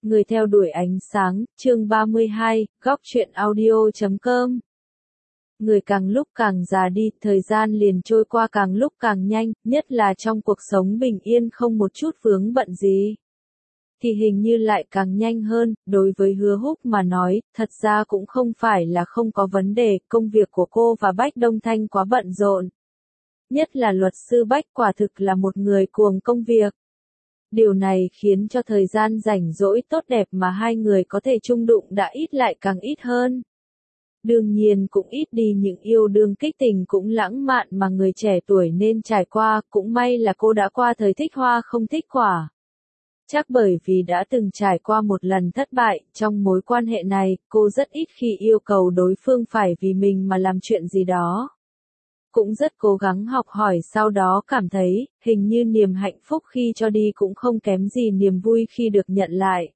Người theo đuổi ánh sáng, chương 32, góc truyện audio.com. Người càng lúc càng già đi, thời gian liền trôi qua càng lúc càng nhanh, nhất là trong cuộc sống bình yên không một chút vướng bận gì. Thì hình như lại càng nhanh hơn, đối với Hứa Húc mà nói, thật ra cũng không phải là không có vấn đề, công việc của cô và Bách Đông Thanh quá bận rộn. Nhất là luật sư Bách quả thực là một người cuồng công việc. Điều này khiến cho thời gian rảnh rỗi tốt đẹp mà hai người có thể chung đụng đã ít lại càng ít hơn. Đương nhiên cũng ít đi những yêu đương kích tình cũng lãng mạn mà người trẻ tuổi nên trải qua, cũng may là cô đã qua thời thích hoa không thích quả. Chắc bởi vì đã từng trải qua một lần thất bại, trong mối quan hệ này, cô rất ít khi yêu cầu đối phương phải vì mình mà làm chuyện gì đó. Cũng rất cố gắng học hỏi sau đó cảm thấy, hình như niềm hạnh phúc khi cho đi cũng không kém gì niềm vui khi được nhận lại.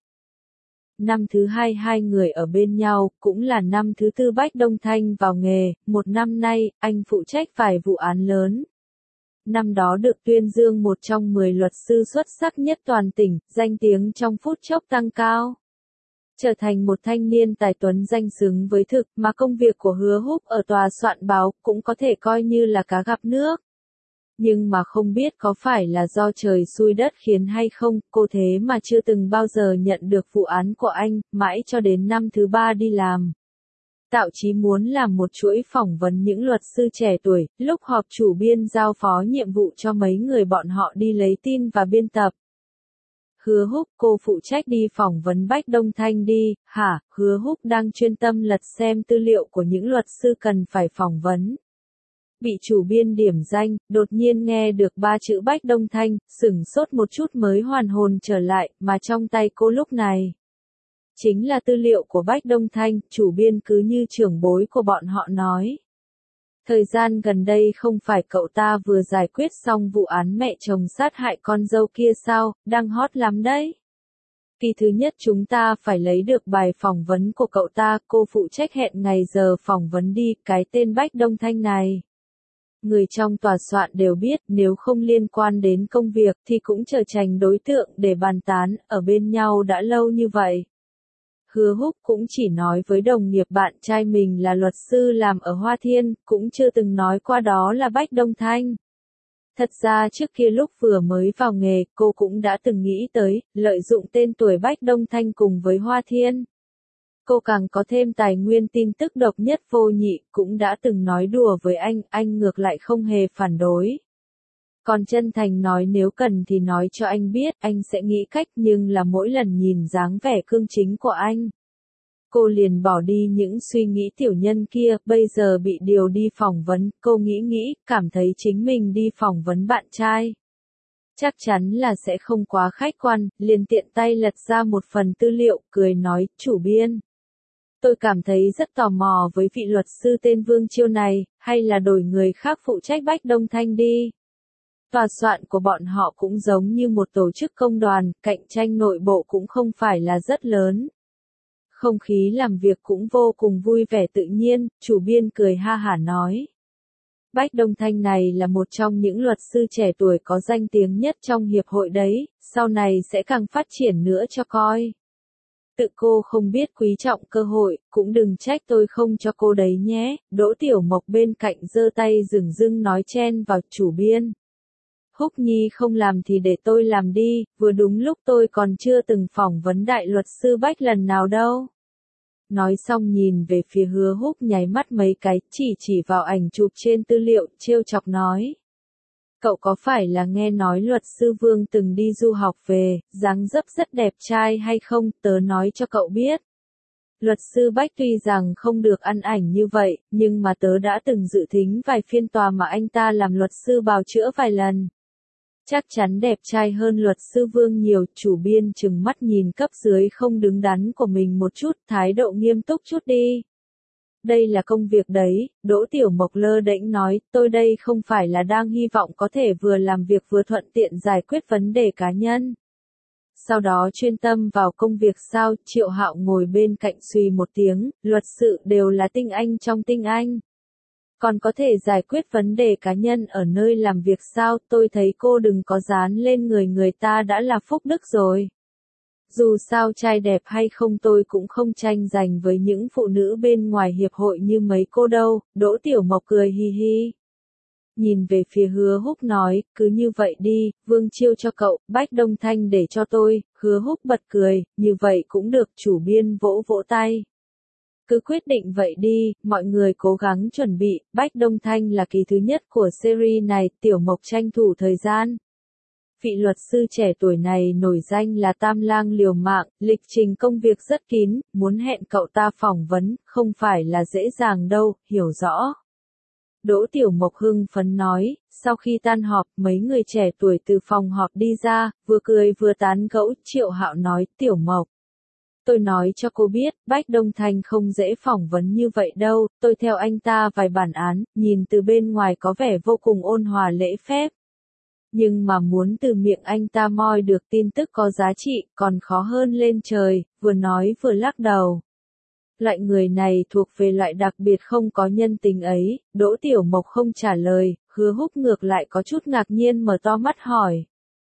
Năm thứ hai hai người ở bên nhau, cũng là năm thứ tư Bách Đông Thanh vào nghề, một năm nay, anh phụ trách vài vụ án lớn. Năm đó được tuyên dương một trong 10 luật sư xuất sắc nhất toàn tỉnh, danh tiếng trong phút chốc tăng cao. Trở thành một thanh niên tài tuấn danh xứng với thực mà công việc của Hứa Húc ở tòa soạn báo cũng có thể coi như là cá gặp nước. Nhưng mà không biết có phải là do trời xui đất khiến hay không, cô thế mà chưa từng bao giờ nhận được vụ án của anh, mãi cho đến năm thứ ba đi làm. Tạo chí muốn làm một chuỗi phỏng vấn những luật sư trẻ tuổi, lúc họp chủ biên giao phó nhiệm vụ cho mấy người bọn họ đi lấy tin và biên tập. Hứa Húc, cô phụ trách đi phỏng vấn Bách Đông Thanh đi, hả? Hứa Húc đang chuyên tâm lật xem tư liệu của những luật sư cần phải phỏng vấn. Bị chủ biên điểm danh, đột nhiên nghe được ba chữ Bách Đông Thanh, sửng sốt một chút mới hoàn hồn trở lại, mà trong tay cô lúc này chính là tư liệu của Bách Đông Thanh, chủ biên cứ như trưởng bối của bọn họ nói. Thời gian gần đây không phải cậu ta vừa giải quyết xong vụ án mẹ chồng sát hại con dâu kia sao, đang hot lắm đấy. Kỳ thứ nhất chúng ta phải lấy được bài phỏng vấn của cậu ta, cô phụ trách hẹn ngày giờ phỏng vấn đi, cái tên Bách Đông Thanh này. Người trong tòa soạn đều biết nếu không liên quan đến công việc thì cũng trở thành đối tượng để bàn tán, ở bên nhau đã lâu như vậy. Hứa Húc cũng chỉ nói với đồng nghiệp bạn trai mình là luật sư làm ở Hoa Thiên, cũng chưa từng nói qua đó là Bách Đông Thanh. Thật ra trước kia lúc vừa mới vào nghề, cô cũng đã từng nghĩ tới, lợi dụng tên tuổi Bách Đông Thanh cùng với Hoa Thiên. Cô càng có thêm tài nguyên tin tức độc nhất vô nhị, cũng đã từng nói đùa với anh ngược lại không hề phản đối. Còn chân thành nói nếu cần thì nói cho anh biết, anh sẽ nghĩ cách, nhưng là mỗi lần nhìn dáng vẻ cương chính của anh. Cô liền bỏ đi những suy nghĩ tiểu nhân kia, bây giờ bị điều đi phỏng vấn, cô nghĩ, cảm thấy chính mình đi phỏng vấn bạn trai. Chắc chắn là sẽ không quá khách quan, liền tiện tay lật ra một phần tư liệu, cười nói, chủ biên. Tôi cảm thấy rất tò mò với vị luật sư tên Vương Chiêu này, hay là đổi người khác phụ trách Bách Đông Thanh đi. Tòa soạn của bọn họ cũng giống như một tổ chức công đoàn, cạnh tranh nội bộ cũng không phải là rất lớn. Không khí làm việc cũng vô cùng vui vẻ tự nhiên, chủ biên cười ha hả nói. Bách Đông Thanh này là một trong những luật sư trẻ tuổi có danh tiếng nhất trong hiệp hội đấy, sau này sẽ càng phát triển nữa cho coi. Tự cô không biết quý trọng cơ hội, cũng đừng trách tôi không cho cô đấy nhé, Đỗ Tiểu Mộc bên cạnh giơ tay dửng dưng nói chen vào chủ biên. Húc Nhi không làm thì để tôi làm đi, vừa đúng lúc tôi còn chưa từng phỏng vấn đại luật sư Bách lần nào đâu. Nói xong nhìn về phía Hứa Húc nháy mắt mấy cái, chỉ vào ảnh chụp trên tư liệu, trêu chọc nói. Cậu có phải là nghe nói luật sư Vương từng đi du học về, dáng dấp rất đẹp trai hay không, tớ nói cho cậu biết. Luật sư Bách tuy rằng không được ăn ảnh như vậy, nhưng mà tớ đã từng dự thính vài phiên tòa mà anh ta làm luật sư bào chữa vài lần. Chắc chắn đẹp trai hơn luật sư Vương nhiều, chủ biên trừng mắt nhìn cấp dưới không đứng đắn của mình một chút, thái độ nghiêm túc chút đi. Đây là công việc đấy, Đỗ Tiểu Mộc lơ đễnh nói, tôi đây không phải là đang hy vọng có thể vừa làm việc vừa thuận tiện giải quyết vấn đề cá nhân. Sau đó chuyên tâm vào công việc sao, Triệu Hạo ngồi bên cạnh suy một tiếng, luật sự đều là tinh anh trong tinh anh. Còn có thể giải quyết vấn đề cá nhân ở nơi làm việc sao, tôi thấy cô đừng có dán lên người người ta đã là phúc đức rồi. Dù sao trai đẹp hay không tôi cũng không tranh giành với những phụ nữ bên ngoài hiệp hội như mấy cô đâu, Đỗ Tiểu Mộc cười hi hi. Nhìn về phía Hứa Húc nói, cứ như vậy đi, Vương Chiêu cho cậu, Bách Đông Thanh để cho tôi, Hứa Húc bật cười, như vậy cũng được, chủ biên vỗ vỗ tay. Cứ quyết định vậy đi, mọi người cố gắng chuẩn bị, Bách Đông Thanh là kỳ thứ nhất của series này, Tiểu Mộc tranh thủ thời gian. Vị luật sư trẻ tuổi này nổi danh là Tam Lang liều mạng, lịch trình công việc rất kín, muốn hẹn cậu ta phỏng vấn, không phải là dễ dàng đâu, hiểu rõ. Đỗ Tiểu Mộc hưng phấn nói, sau khi tan họp, mấy người trẻ tuổi từ phòng họp đi ra, vừa cười vừa tán gẫu, Triệu Hạo nói, Tiểu Mộc. Tôi nói cho cô biết, Bách Đông Thanh không dễ phỏng vấn như vậy đâu, tôi theo anh ta vài bản án, nhìn từ bên ngoài có vẻ vô cùng ôn hòa lễ phép. Nhưng mà muốn từ miệng anh ta moi được tin tức có giá trị, còn khó hơn lên trời, vừa nói vừa lắc đầu. Loại người này thuộc về loại đặc biệt không có nhân tình ấy, Đỗ Tiểu Mộc không trả lời, Hứa Húc ngược lại có chút ngạc nhiên mở to mắt hỏi.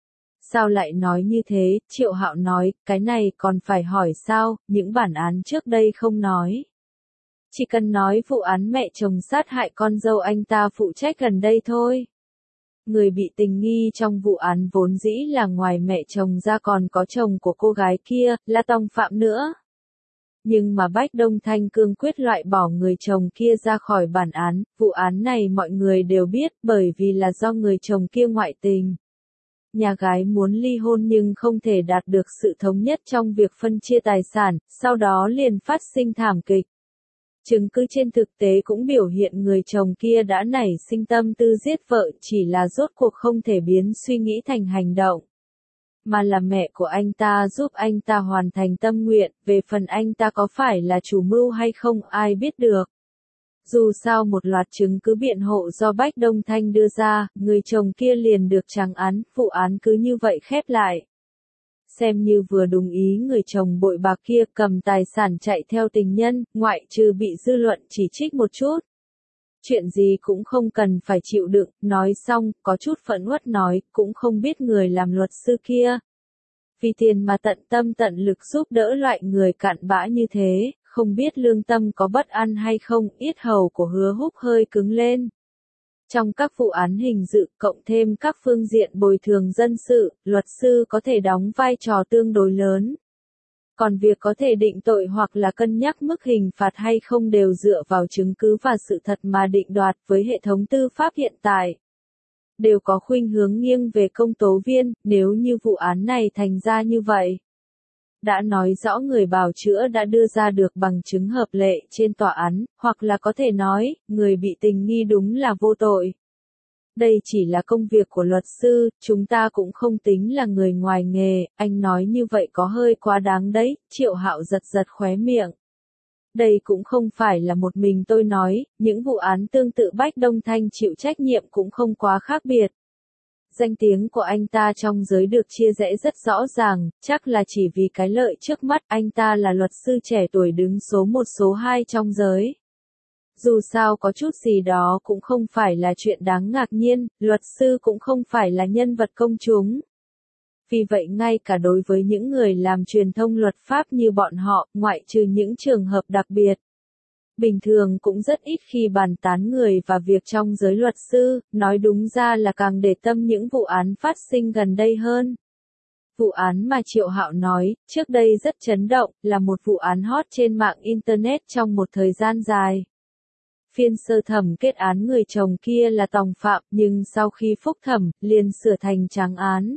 Sao lại nói như thế, Triệu Hạo nói, cái này còn phải hỏi sao, những bản án trước đây không nói. Chỉ cần nói vụ án mẹ chồng sát hại con dâu anh ta phụ trách gần đây thôi. Người bị tình nghi trong vụ án vốn dĩ là ngoài mẹ chồng ra còn có chồng của cô gái kia, là tòng phạm nữa. Nhưng mà Bách Đông Thanh cương quyết loại bỏ người chồng kia ra khỏi bản án, vụ án này mọi người đều biết bởi vì là do người chồng kia ngoại tình. Nhà gái muốn ly hôn nhưng không thể đạt được sự thống nhất trong việc phân chia tài sản, sau đó liền phát sinh thảm kịch. Chứng cứ trên thực tế cũng biểu hiện người chồng kia đã nảy sinh tâm tư giết vợ, chỉ là rốt cuộc không thể biến suy nghĩ thành hành động. Mà là mẹ của anh ta giúp anh ta hoàn thành tâm nguyện, về phần anh ta có phải là chủ mưu hay không ai biết được. Dù sao một loạt chứng cứ biện hộ do Bách Đông Thanh đưa ra, người chồng kia liền được trắng án, vụ án cứ như vậy khép lại. Xem như vừa đúng ý người chồng bội bạc kia cầm tài sản chạy theo tình nhân, ngoại trừ bị dư luận chỉ trích một chút. Chuyện gì cũng không cần phải chịu đựng, nói xong, có chút phẫn uất nói, cũng không biết người làm luật sư kia. Vì tiền mà tận tâm tận lực giúp đỡ loại người cặn bã như thế, không biết lương tâm có bất an hay không, yết hầu của Hứa Húc hơi cứng lên. Trong các vụ án hình sự, cộng thêm các phương diện bồi thường dân sự, luật sư có thể đóng vai trò tương đối lớn. Còn việc có thể định tội hoặc là cân nhắc mức hình phạt hay không đều dựa vào chứng cứ và sự thật mà định đoạt với hệ thống tư pháp hiện tại. Đều có khuynh hướng nghiêng về công tố viên, nếu như vụ án này thành ra như vậy. Đã nói rõ người bào chữa đã đưa ra được bằng chứng hợp lệ trên tòa án, hoặc là có thể nói, người bị tình nghi đúng là vô tội. Đây chỉ là công việc của luật sư, chúng ta cũng không tính là người ngoài nghề, anh nói như vậy có hơi quá đáng đấy, Triệu Hạo giật giật khóe miệng. Đây cũng không phải là một mình tôi nói, những vụ án tương tự Bách Đông Thanh chịu trách nhiệm cũng không quá khác biệt. Danh tiếng của anh ta trong giới được chia rẽ rất rõ ràng, chắc là chỉ vì cái lợi trước mắt anh ta là luật sư trẻ tuổi đứng số 1 số 2 trong giới. Dù sao có chút gì đó cũng không phải là chuyện đáng ngạc nhiên, luật sư cũng không phải là nhân vật công chúng. Vì vậy ngay cả đối với những người làm truyền thông luật pháp như bọn họ, ngoại trừ những trường hợp đặc biệt, bình thường cũng rất ít khi bàn tán người và việc trong giới luật sư, nói đúng ra là càng để tâm những vụ án phát sinh gần đây hơn. Vụ án mà Triệu Hạo nói, trước đây rất chấn động, là một vụ án hot trên mạng Internet trong một thời gian dài. Phiên sơ thẩm kết án người chồng kia là tòng phạm, nhưng sau khi phúc thẩm, liền sửa thành trắng án.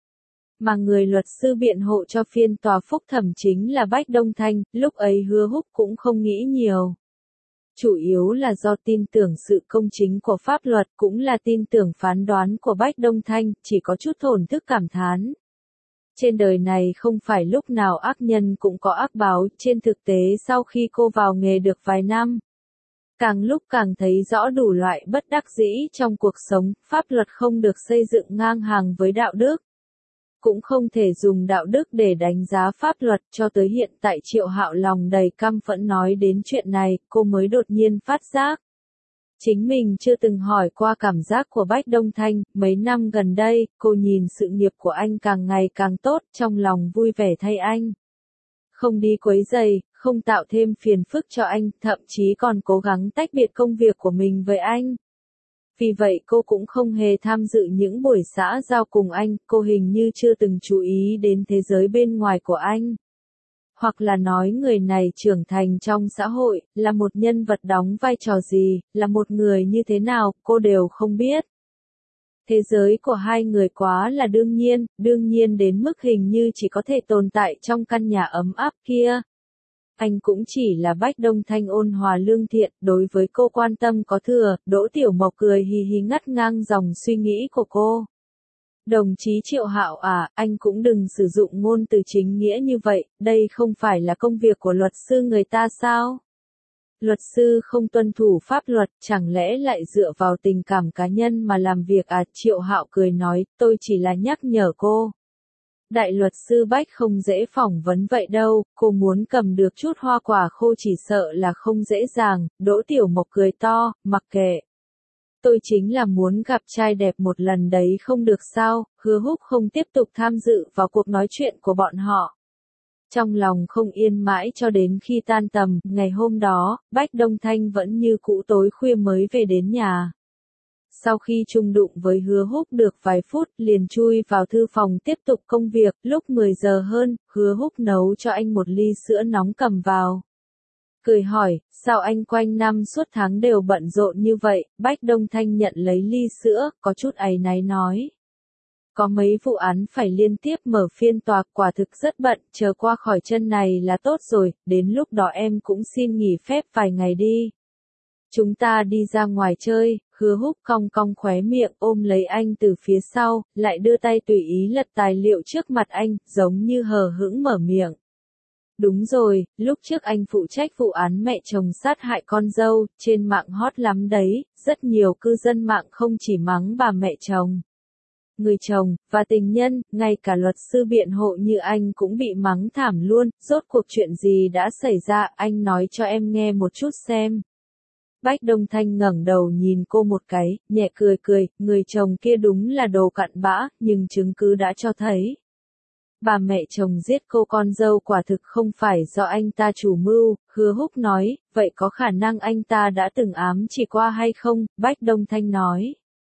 Mà người luật sư biện hộ cho phiên tòa phúc thẩm chính là Bách Đông Thanh, lúc ấy Hứa Húc cũng không nghĩ nhiều. Chủ yếu là do tin tưởng sự công chính của pháp luật cũng là tin tưởng phán đoán của Bách Đông Thanh, chỉ có chút thổn thức cảm thán. Trên đời này không phải lúc nào ác nhân cũng có ác báo, trên thực tế sau khi cô vào nghề được vài năm, càng lúc càng thấy rõ đủ loại bất đắc dĩ trong cuộc sống, pháp luật không được xây dựng ngang hàng với đạo đức. Cũng không thể dùng đạo đức để đánh giá pháp luật, cho tới hiện tại Triệu Hạo lòng đầy căm phẫn nói đến chuyện này, cô mới đột nhiên phát giác. Chính mình chưa từng hỏi qua cảm giác của Bách Đông Thanh, mấy năm gần đây, cô nhìn sự nghiệp của anh càng ngày càng tốt, trong lòng vui vẻ thay anh. Không đi quấy rầy, không tạo thêm phiền phức cho anh, thậm chí còn cố gắng tách biệt công việc của mình với anh. Vì vậy cô cũng không hề tham dự những buổi xã giao cùng anh, cô hình như chưa từng chú ý đến thế giới bên ngoài của anh. Hoặc là nói người này trưởng thành trong xã hội, là một nhân vật đóng vai trò gì, là một người như thế nào, cô đều không biết. Thế giới của hai người quá là đương nhiên đến mức hình như chỉ có thể tồn tại trong căn nhà ấm áp kia. Anh cũng chỉ là Bách Đông Thanh ôn hòa lương thiện, đối với cô quan tâm có thừa, Đỗ Tiểu Mộc cười hì hì ngắt ngang dòng suy nghĩ của cô. Đồng chí Triệu Hạo à, anh cũng đừng sử dụng ngôn từ chính nghĩa như vậy, đây không phải là công việc của luật sư người ta sao? Luật sư không tuân thủ pháp luật, chẳng lẽ lại dựa vào tình cảm cá nhân mà làm việc à? Triệu Hạo cười nói, tôi chỉ là nhắc nhở cô. Đại luật sư Bách không dễ phỏng vấn vậy đâu, cô muốn cầm được chút hoa quả khô chỉ sợ là không dễ dàng. Đỗ Tiểu Mộc cười to, mặc kệ. Tôi chính là muốn gặp trai đẹp một lần đấy không được sao? Hứa Húc không tiếp tục tham dự vào cuộc nói chuyện của bọn họ. Trong lòng không yên mãi cho đến khi tan tầm, ngày hôm đó, Bách Đông Thanh vẫn như cũ tối khuya mới về đến nhà. Sau khi chung đụng với Hứa Húc được vài phút, liền chui vào thư phòng tiếp tục công việc, lúc 10 giờ hơn, Hứa Húc nấu cho anh một ly sữa nóng cầm vào. Cười hỏi, sao anh quanh năm suốt tháng đều bận rộn như vậy? Bách Đông Thanh nhận lấy ly sữa, có chút áy náy nói. Có mấy vụ án phải liên tiếp mở phiên tòa, quả thực rất bận, chờ qua khỏi chân này là tốt rồi, đến lúc đó em cũng xin nghỉ phép vài ngày đi. Chúng ta đi ra ngoài chơi. Hứa Húc cong cong khóe miệng ôm lấy anh từ phía sau, lại đưa tay tùy ý lật tài liệu trước mặt anh, giống như hờ hững mở miệng. Đúng rồi, lúc trước anh phụ trách vụ án mẹ chồng sát hại con dâu, trên mạng hot lắm đấy, rất nhiều cư dân mạng không chỉ mắng bà mẹ chồng, người chồng, và tình nhân, ngay cả luật sư biện hộ như anh cũng bị mắng thảm luôn, rốt cuộc chuyện gì đã xảy ra, anh nói cho em nghe một chút xem. Bách Đông Thanh ngẩng đầu nhìn cô một cái, nhẹ cười cười, người chồng kia đúng là đồ cặn bã, nhưng chứng cứ đã cho thấy. Bà mẹ chồng giết cô con dâu quả thực không phải do anh ta chủ mưu, Hứa Húc nói, vậy có khả năng anh ta đã từng ám chỉ qua hay không? Bách Đông Thanh nói.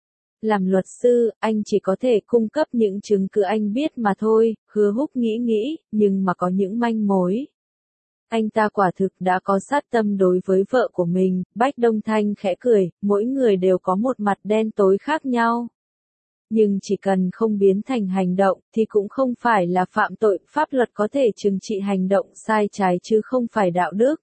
Làm luật sư, anh chỉ có thể cung cấp những chứng cứ anh biết mà thôi, Hứa Húc nghĩ, nhưng mà có những manh mối. Anh ta quả thực đã có sát tâm đối với vợ của mình, Bách Đông Thanh khẽ cười, mỗi người đều có một mặt đen tối khác nhau. Nhưng chỉ cần không biến thành hành động, thì cũng không phải là phạm tội, pháp luật có thể trừng trị hành động sai trái chứ không phải đạo đức.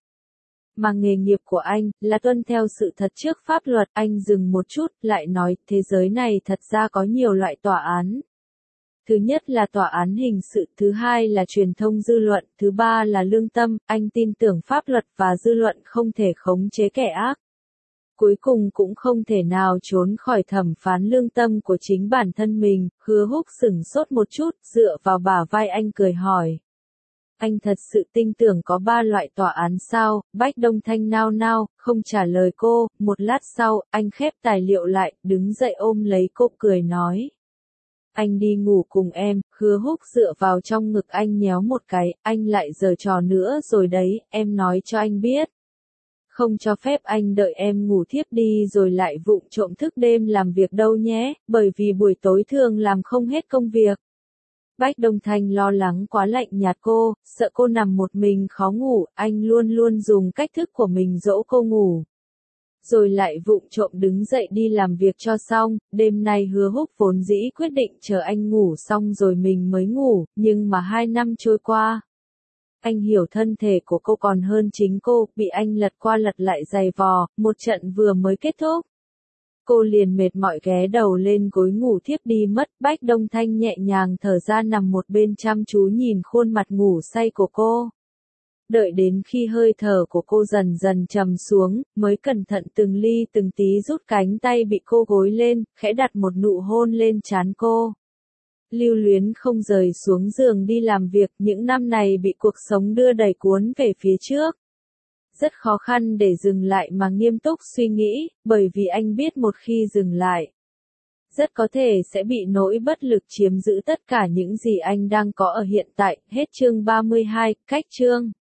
Mà nghề nghiệp của anh, là tuân theo sự thật trước pháp luật, anh dừng một chút, lại nói, thế giới này thật ra có nhiều loại tòa án. Thứ nhất là tòa án hình sự, thứ hai là truyền thông dư luận, thứ ba là lương tâm, anh tin tưởng pháp luật và dư luận không thể khống chế kẻ ác. Cuối cùng cũng không thể nào trốn khỏi thẩm phán lương tâm của chính bản thân mình, Hứa Húc sửng sốt một chút, dựa vào bả vai anh cười hỏi. Anh thật sự tin tưởng có 3 loại tòa án sao? Bách Đông Thanh nao nao, không trả lời cô, một lát sau, anh khép tài liệu lại, đứng dậy ôm lấy cô cười nói. Anh đi ngủ cùng em, Hứa Húc dựa vào trong ngực anh nhéo một cái, anh lại giở trò nữa rồi đấy, em nói cho anh biết. Không cho phép anh đợi em ngủ thiếp đi rồi lại vụng trộm thức đêm làm việc đâu nhé, bởi vì buổi tối thường làm không hết công việc. Bách Đông Thanh lo lắng quá lạnh nhạt cô, sợ cô nằm một mình khó ngủ, anh luôn luôn dùng cách thức của mình dỗ cô ngủ. Rồi lại vụng trộm đứng dậy đi làm việc cho xong, đêm nay Hứa Húc vốn dĩ quyết định chờ anh ngủ xong rồi mình mới ngủ, nhưng mà 2 năm trôi qua. Anh hiểu thân thể của cô còn hơn chính cô, bị anh lật qua lật lại giày vò, một trận vừa mới kết thúc. Cô liền mệt mỏi ghé đầu lên gối ngủ thiếp đi mất, Bách Đông Thanh nhẹ nhàng thở ra nằm một bên chăm chú nhìn khuôn mặt ngủ say của cô. Đợi đến khi hơi thở của cô dần dần trầm xuống, mới cẩn thận từng ly từng tí rút cánh tay bị cô gối lên, khẽ đặt một nụ hôn lên trán cô. Lưu Luyến không rời xuống giường đi làm việc, những năm này bị cuộc sống đưa đẩy cuốn về phía trước. rất khó khăn để dừng lại mà nghiêm túc suy nghĩ, bởi vì anh biết một khi dừng lại, rất có thể sẽ bị nỗi bất lực chiếm giữ tất cả những gì anh đang có ở hiện tại. Hết chương 32, cách chương.